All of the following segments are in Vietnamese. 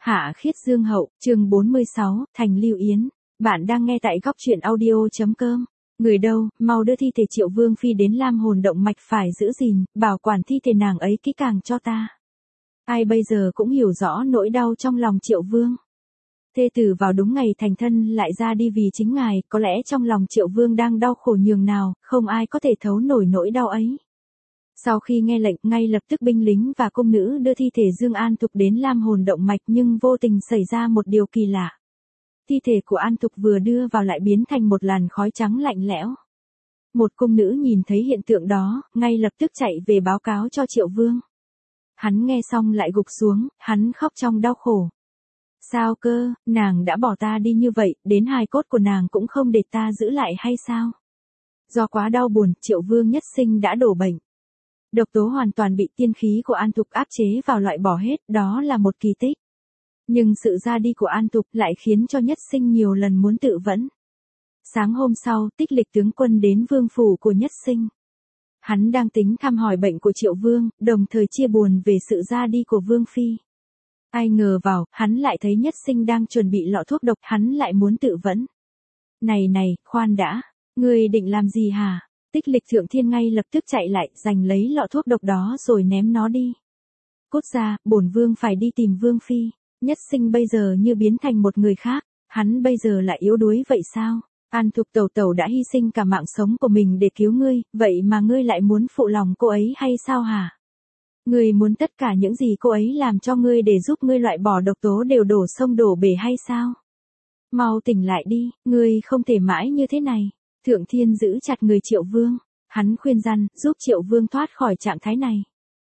Hạ Khiết Dương Hậu, chương 46, Thành Lưu Yến. Bạn đang nghe tại góc truyện audio.com. Người đâu, mau đưa thi thể Triệu Vương Phi đến Lam Hồn Động Mạch phải giữ gìn, bảo quản thi thể nàng ấy kỹ càng cho ta. Ai bây giờ cũng hiểu rõ nỗi đau trong lòng Triệu Vương. Thê tử vào đúng ngày thành thân lại ra đi vì chính ngài, có lẽ trong lòng Triệu Vương đang đau khổ nhường nào, không ai có thể thấu nổi nỗi đau ấy. Sau khi nghe lệnh, ngay lập tức binh lính và cung nữ đưa thi thể Dương An Thục đến Lam Hồn Động Mạch, nhưng vô tình xảy ra một điều kỳ lạ. Thi thể của An Thục vừa đưa vào lại biến thành một làn khói trắng lạnh lẽo. Một cung nữ nhìn thấy hiện tượng đó, ngay lập tức chạy về báo cáo cho Triệu Vương. Hắn nghe xong lại gục xuống, hắn khóc trong đau khổ. Sao cơ, nàng đã bỏ ta đi như vậy, đến hài cốt của nàng cũng không để ta giữ lại hay sao? Do quá đau buồn, Triệu Vương nhất sinh đã đổ bệnh. Độc tố hoàn toàn bị tiên khí của An Thục áp chế vào loại bỏ hết, đó là một kỳ tích. Nhưng sự ra đi của An Thục lại khiến cho Nhất Sinh nhiều lần muốn tự vẫn. Sáng hôm sau, Tích Lịch tướng quân đến vương phủ của Nhất Sinh. Hắn đang tính thăm hỏi bệnh của Triệu Vương, đồng thời chia buồn về sự ra đi của Vương Phi. Ai ngờ vào, hắn lại thấy Nhất Sinh đang chuẩn bị lọ thuốc độc, hắn lại muốn tự vẫn. Này, khoan đã, ngươi định làm gì hả? Tích Lịch thượng thiên ngay lập tức chạy lại, giành lấy lọ thuốc độc đó rồi ném nó đi. Cút ra, bổn vương phải đi tìm Vương Phi. Nhất Sinh bây giờ như biến thành một người khác, hắn bây giờ lại yếu đuối vậy sao? An Thục tẩu tẩu đã hy sinh cả mạng sống của mình để cứu ngươi, vậy mà ngươi lại muốn phụ lòng cô ấy hay sao hả? Ngươi muốn tất cả những gì cô ấy làm cho ngươi để giúp ngươi loại bỏ độc tố đều đổ sông đổ bể hay sao? Mau tỉnh lại đi, ngươi không thể mãi như thế này. Thượng thiên giữ chặt người Triệu Vương, hắn khuyên răn, giúp Triệu Vương thoát khỏi trạng thái này.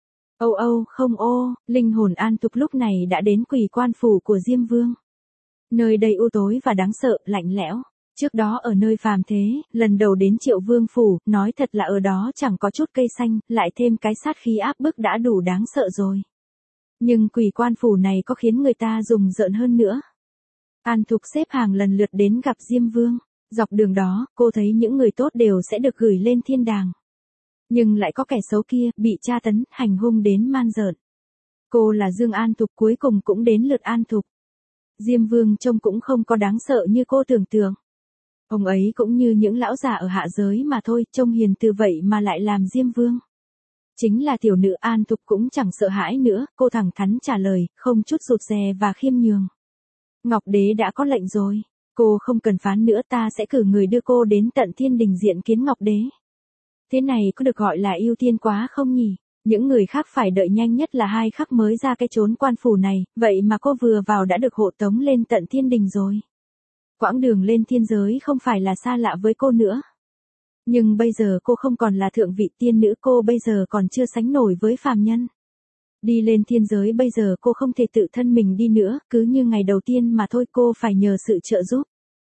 Không linh hồn An Thục lúc này đã đến Quỳ Quan phủ của Diêm Vương. Nơi đây u tối và đáng sợ, lạnh lẽo. Trước đó ở nơi phàm thế, lần đầu đến Triệu Vương phủ, nói thật là ở đó chẳng có chút cây xanh, lại thêm cái sát khí áp bức đã đủ đáng sợ rồi. Nhưng Quỳ Quan phủ này có khiến người ta rùng rợn hơn nữa. An Thục xếp hàng lần lượt đến gặp Diêm Vương. Dọc đường đó, cô thấy những người tốt đều sẽ được gửi lên thiên đàng. Nhưng lại có kẻ xấu kia, bị tra tấn, hành hung đến man rợn. Cô là Dương An Thục, cuối cùng cũng đến lượt An Thục. Diêm Vương trông cũng không có đáng sợ như cô tưởng tượng. Ông ấy cũng như những lão già ở hạ giới mà thôi, trông hiền từ vậy mà lại làm Diêm Vương. Chính là tiểu nữ An Thục cũng chẳng sợ hãi nữa, cô thẳng thắn trả lời, không chút rụt rè và khiêm nhường. Ngọc Đế đã có lệnh rồi. Cô không cần phán nữa, ta sẽ cử người đưa cô đến tận thiên đình diện kiến Ngọc Đế. Thế này có được gọi là ưu tiên quá không nhỉ? Những người khác phải đợi nhanh nhất là 2 khắc mới ra cái chốn quan phủ này, vậy mà cô vừa vào đã được hộ tống lên tận thiên đình rồi. Quãng đường lên thiên giới không phải là xa lạ với cô nữa. Nhưng bây giờ cô không còn là thượng vị tiên nữ, cô bây giờ còn chưa sánh nổi với phàm nhân. Đi lên thiên giới bây giờ cô không thể tự thân mình đi nữa, cứ như ngày đầu tiên mà thôi, cô phải nhờ sự trợ giúp.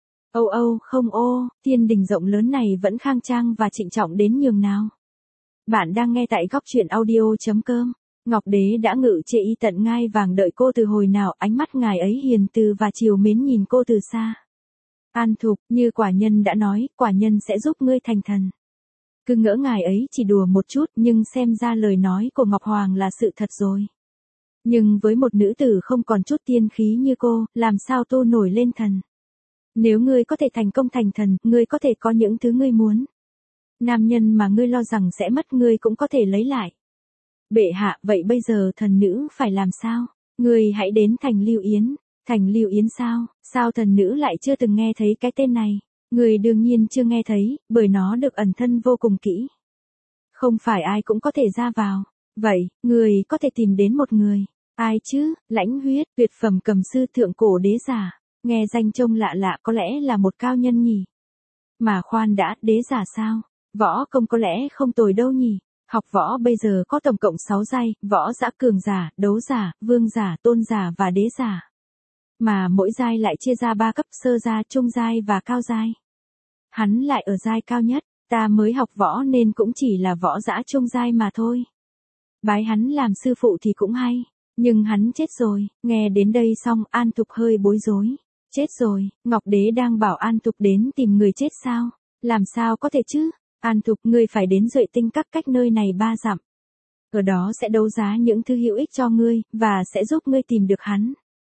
Thiên đình rộng lớn này vẫn khang trang và trịnh trọng đến nhường nào. Bạn đang nghe tại góc truyện audio.com. Ngọc Đế đã ngự trị y tận ngai vàng đợi cô từ hồi nào, ánh mắt ngài ấy hiền từ và chiều mến nhìn cô từ xa. An Thục, như quả nhân đã nói, quả nhân sẽ giúp ngươi thành thần. Cứ ngỡ ngài ấy chỉ đùa một chút, nhưng xem ra lời nói của Ngọc Hoàng là sự thật rồi. Nhưng với một nữ tử không còn chút tiên khí như cô, làm sao tu nổi lên thần? Nếu ngươi có thể thành công thành thần, ngươi có thể có những thứ ngươi muốn. Nam nhân mà ngươi lo rằng sẽ mất ngươi cũng có thể lấy lại. Bệ hạ, vậy bây giờ thần nữ phải làm sao? Ngươi hãy đến Thành Lưu Yến. Thành Lưu Yến sao? Sao thần nữ lại chưa từng nghe thấy cái tên này? Ngươi đương nhiên chưa nghe thấy, bởi nó được ẩn thân vô cùng kỹ. Không phải ai cũng có thể ra vào. Vậy, ngươi có thể tìm đến một người. Ai chứ? Lãnh Huyết, tuyệt phẩm cầm sư thượng cổ đế giả. Nghe danh trông lạ lạ, có lẽ là một cao nhân nhỉ? Mà khoan đã, đế giả sao? Võ công có lẽ không tồi đâu nhỉ? Học võ bây giờ có tổng cộng 6 giai, võ giả, cường giả, đấu giả, vương giả, tôn giả và đế giả. Mà mỗi giai lại chia ra 3 cấp, sơ giai, trung giai và cao giai. Hắn lại ở giai cao nhất, ta mới học võ nên cũng chỉ là võ giả trung giai mà thôi. Bái hắn làm sư phụ thì cũng hay, nhưng hắn chết rồi. Nghe đến đây xong, An Thục hơi bối rối. Chết rồi, Ngọc Đế đang bảo An Thục đến tìm người chết sao? Làm sao có thể chứ? An Thục, ngươi phải đến Duệ Tinh Các cách nơi này 3 dặm. Ở đó sẽ đấu giá những thứ hữu ích cho ngươi, và sẽ giúp ngươi tìm được hắn.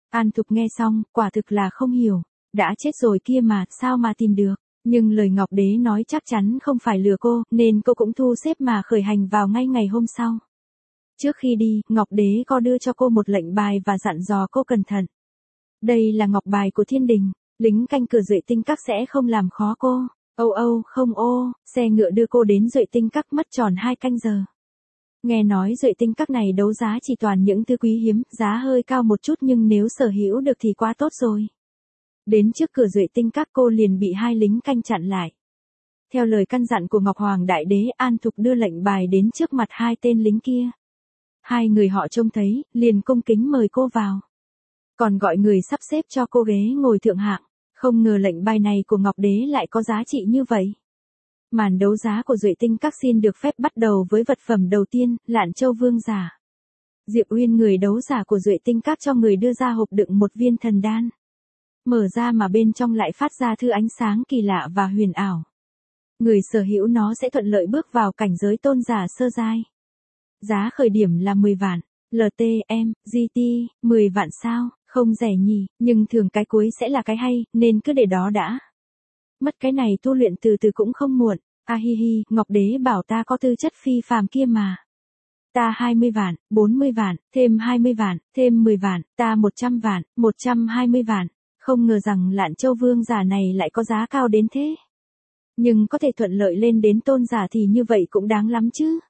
An Thục nghe xong, quả thực là không hiểu. Đã chết rồi kia mà, sao mà tìm được. Nhưng lời Ngọc Đế nói chắc chắn không phải lừa cô, nên cô cũng thu xếp mà khởi hành vào ngay ngày hôm sau. Trước khi đi, Ngọc Đế có đưa cho cô một lệnh bài và dặn dò cô cẩn thận. Đây là ngọc bài của thiên đình, lính canh cửa Duệ Tinh Các sẽ không làm khó cô. Không xe ngựa đưa cô đến Duệ Tinh Các mất tròn 2 canh giờ. Nghe nói Duệ Tinh Các này đấu giá chỉ toàn những thứ quý hiếm, giá hơi cao một chút nhưng nếu sở hữu được thì quá tốt rồi. Đến trước cửa Duệ Tinh Các cô liền bị 2 lính canh chặn lại. Theo lời căn dặn của Ngọc Hoàng Đại Đế, An Thục đưa lệnh bài đến trước mặt 2 tên lính kia. 2 người họ trông thấy, liền cung kính mời cô vào. Còn gọi người sắp xếp cho cô ghế ngồi thượng hạng. Không ngờ lệnh bài này của Ngọc Đế lại có giá trị như vậy. Màn đấu giá của Duệ Tinh Các xin được phép bắt đầu với vật phẩm đầu tiên, Lạn Châu Vương giả. Diệp Uyên người đấu giả của Duệ Tinh Các cho người đưa ra hộp đựng một viên thần đan. Mở ra mà bên trong lại phát ra thứ ánh sáng kỳ lạ và huyền ảo. Người sở hữu nó sẽ thuận lợi bước vào cảnh giới tôn giả sơ giai. Giá khởi điểm là 10 vạn. LTM, GT, 10 vạn sao, không rẻ nhỉ, nhưng thường cái cuối sẽ là cái hay, nên cứ để đó đã. Mất cái này tu luyện từ từ cũng không muộn. Hi, Ngọc Đế bảo ta có tư chất phi phàm kia mà. Ta 20 vạn, 40 vạn, thêm 20 vạn, thêm 10 vạn, ta 100 vạn, 120 vạn. Không ngờ rằng Lạn Châu Vương giả này lại có giá cao đến thế. Nhưng có thể thuận lợi lên đến tôn giả thì như vậy cũng đáng lắm chứ.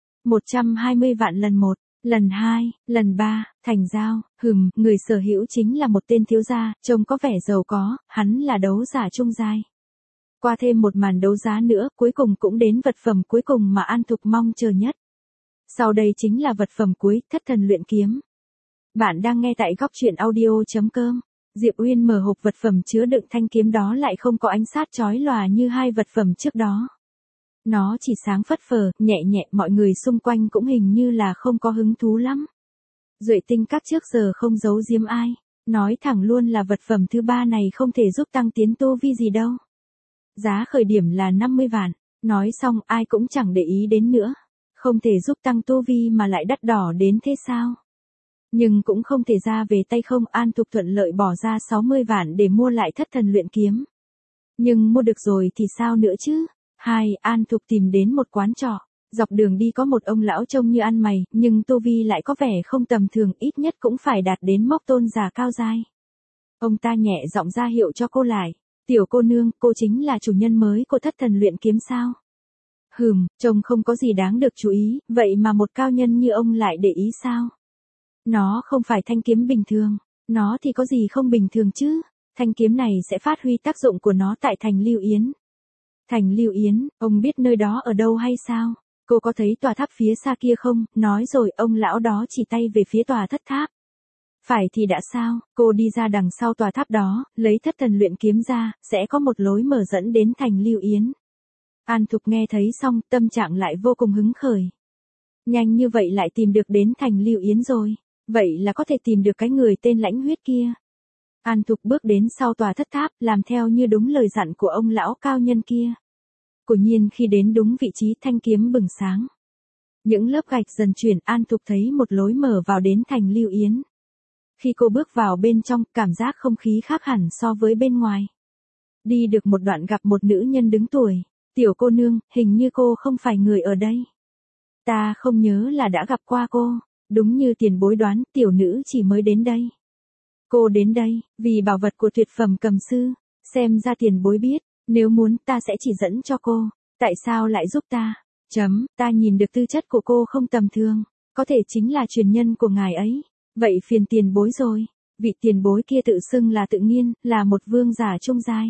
120 vạn lần 1, lần 2, lần 3, thành giao, người sở hữu chính là một tên thiếu gia, trông có vẻ giàu có, hắn là đấu giả trung giai. Qua thêm một màn đấu giá nữa, cuối cùng cũng đến vật phẩm cuối cùng mà An Thục mong chờ nhất. Sau đây chính là vật phẩm cuối, Thất Thần Luyện Kiếm. Bạn đang nghe tại góc truyện audio.com. Diệp Uyên mở hộp vật phẩm chứa đựng thanh kiếm đó lại không có ánh sát chói lòa như 2 vật phẩm trước đó. Nó chỉ sáng phất phờ, nhẹ nhẹ, mọi người xung quanh cũng hình như là không có hứng thú lắm. Duệ Tinh Các trước giờ không giấu giếm ai, nói thẳng luôn là vật phẩm thứ 3 này không thể giúp tăng tiến tu vi gì đâu. Giá khởi điểm là 50 vạn, nói xong ai cũng chẳng để ý đến nữa. Không thể giúp tăng tu vi mà lại đắt đỏ đến thế sao? Nhưng cũng không thể ra về tay không. An Thục thuận lợi bỏ ra 60 vạn để mua lại Thất Thần Luyện Kiếm. Nhưng mua được rồi thì sao nữa chứ? An Thục tìm đến một quán trọ. Dọc đường đi có một ông lão trông như ăn mày, nhưng tu vi lại có vẻ không tầm thường, ít nhất cũng phải đạt đến mốc tôn giả cao giai. Ông ta nhẹ giọng ra hiệu cho cô lại. Tiểu cô nương, cô chính là chủ nhân mới của Thất Thần Luyện Kiếm sao? Trông không có gì đáng được chú ý, vậy mà một cao nhân như ông lại để ý sao? Nó không phải thanh kiếm bình thường, nó thì có gì không bình thường chứ? Thanh kiếm này sẽ phát huy tác dụng của nó tại thành Lưu Yến. Thành Lưu Yến, ông biết nơi đó ở đâu hay sao? Cô có thấy tòa tháp phía xa kia không? Nói rồi ông lão đó chỉ tay về phía tòa thất tháp. Phải thì đã sao, cô đi ra đằng sau tòa tháp đó, lấy Thất Thần Luyện Kiếm ra, sẽ có một lối mở dẫn đến thành Lưu Yến. An Thục nghe thấy xong, tâm trạng lại vô cùng hứng khởi. Nhanh như vậy lại tìm được đến thành Lưu Yến rồi, vậy là có thể tìm được cái người tên Lãnh Huyết kia. An Thục bước đến sau tòa thất tháp, làm theo như đúng lời dặn của ông lão cao nhân kia. Quả nhiên khi đến đúng vị trí, thanh kiếm bừng sáng. Những lớp gạch dần chuyển, An Thục thấy một lối mở vào đến thành Lưu Yến. Khi cô bước vào bên trong, cảm giác không khí khác hẳn so với bên ngoài. Đi được một đoạn gặp một nữ nhân đứng tuổi. Tiểu cô nương, hình như cô không phải người ở đây. Ta không nhớ là đã gặp qua cô. Đúng như tiền bối đoán, tiểu nữ chỉ mới đến đây. Cô đến đây, vì bảo vật của tuyệt phẩm cầm sư. Xem ra tiền bối biết, nếu muốn ta sẽ chỉ dẫn cho cô. Tại sao lại giúp ta? Ta nhìn được tư chất của cô không tầm thường. Có thể chính là truyền nhân của ngài ấy. Vậy phiền tiền bối rồi. Vị tiền bối kia tự xưng là Tự Nghiên, là một vương giả trung giai.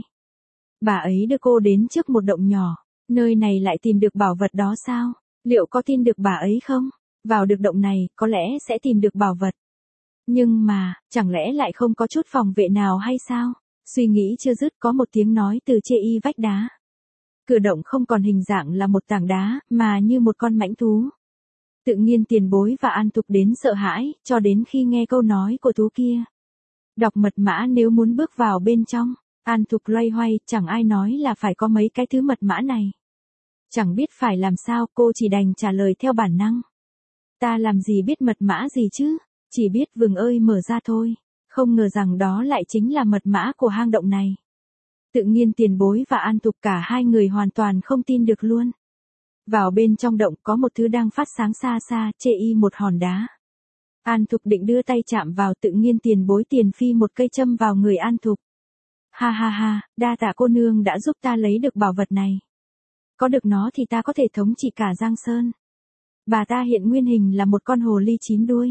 Bà ấy đưa cô đến trước một động nhỏ. Nơi này lại tìm được bảo vật đó sao? Liệu có tin được bà ấy không? Vào được động này, có lẽ sẽ tìm được bảo vật. Nhưng mà, chẳng lẽ lại không có chút phòng vệ nào hay sao? Suy nghĩ chưa dứt, có một tiếng nói từ chê y vách đá. Cửa động không còn hình dạng là một tảng đá, mà như một con mãnh thú. Tự Nhiên tiền bối và An Thục đến sợ hãi, cho đến khi nghe câu nói của thú kia. Đọc mật mã nếu muốn bước vào bên trong. An Thục loay hoay, chẳng ai nói là phải có mấy cái thứ mật mã này. Chẳng biết phải làm sao, cô chỉ đành trả lời theo bản năng. Ta làm gì biết mật mã gì chứ, chỉ biết vừng ơi mở ra thôi. Không ngờ rằng đó lại chính là mật mã của hang động này. Tự nhiên Tiền Bối và An Thục cả hai người hoàn toàn không tin được luôn. Vào bên trong động có một thứ đang phát sáng xa xa, chê y một hòn đá. An Thục định đưa tay chạm vào, tự nhiên Tiền Bối tiền phi một cây châm vào người An Thục. Ha ha ha, đa tạ cô nương đã giúp ta lấy được bảo vật này. Có được nó thì ta có thể thống trị cả Giang Sơn. Bà ta hiện nguyên hình là một con hồ ly 9 đuôi.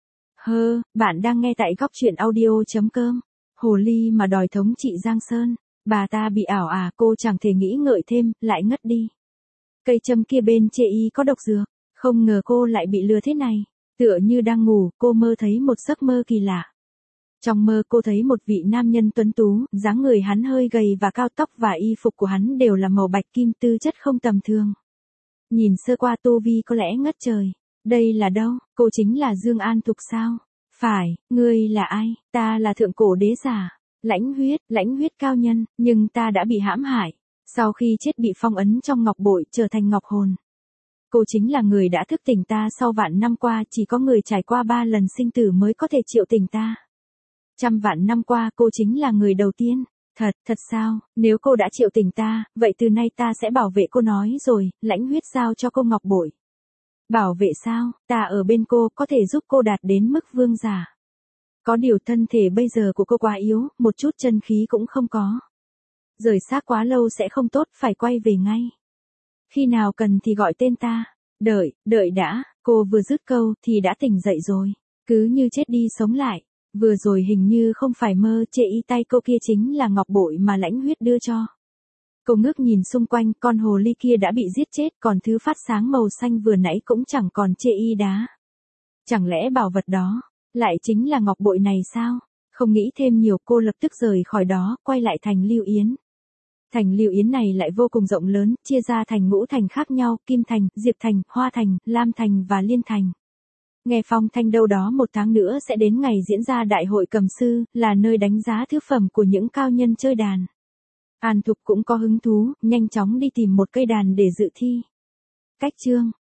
Bạn đang nghe tại góc truyện audio.com. Hồ ly mà đòi thống trị Giang Sơn. Bà ta bị ảo à, cô chẳng thể nghĩ ngợi thêm, lại ngất đi. Cây châm kia bên chê y có độc dược. Không ngờ cô lại bị lừa thế này. Tựa như đang ngủ, cô mơ thấy một giấc mơ kỳ lạ. Trong mơ cô thấy một vị nam nhân tuấn tú, dáng người hắn hơi gầy và cao, tóc và y phục của hắn đều là màu bạch kim, tư chất không tầm thường. Nhìn sơ qua tu vi có lẽ ngất trời. Đây là đâu? Cô chính là Dương An Thục sao? Phải, ngươi là ai? Ta là thượng cổ đế giả, lãnh huyết cao nhân, nhưng ta đã bị hãm hại. Sau khi chết bị phong ấn trong ngọc bội trở thành ngọc hồn. Cô chính là người đã thức tỉnh ta sau vạn năm qua, chỉ có người trải qua 3 lần sinh tử mới có thể triệu tỉnh ta. Trăm vạn năm qua cô chính là người đầu tiên. Thật sao? Nếu cô đã triệu tỉnh ta, vậy từ nay ta sẽ bảo vệ cô nói rồi, lãnh huyết giao cho cô ngọc bội. Bảo vệ sao? Ta ở bên cô có thể giúp cô đạt đến mức vương giả. Có điều thân thể bây giờ của cô quá yếu, một chút chân khí cũng không có. Rời xác quá lâu sẽ không tốt, phải quay về ngay. Khi nào cần thì gọi tên ta. Đợi đã, cô vừa dứt câu thì đã tỉnh dậy rồi. Cứ như chết đi sống lại. Vừa rồi hình như không phải mơ, chê y tay cô kia chính là ngọc bội mà lãnh huyết đưa cho. Cô ngước nhìn xung quanh, con hồ ly kia đã bị giết chết, còn thứ phát sáng màu xanh vừa nãy cũng chẳng còn chê y đá. Chẳng lẽ bảo vật đó lại chính là ngọc bội này sao? Không nghĩ thêm nhiều, cô lập tức rời khỏi đó, quay lại thành Lưu Yến. Thành Lưu Yến này lại vô cùng rộng lớn, chia ra thành ngũ thành khác nhau, Kim Thành, Diệp Thành, Hoa Thành, Lam Thành và Liên Thành. Nghe phong thanh đâu đó 1 tháng nữa sẽ đến ngày diễn ra đại hội cầm sư, là nơi đánh giá thứ phẩm của những cao nhân chơi đàn. An Thục cũng có hứng thú, nhanh chóng đi tìm một cây đàn để dự thi. Cách chương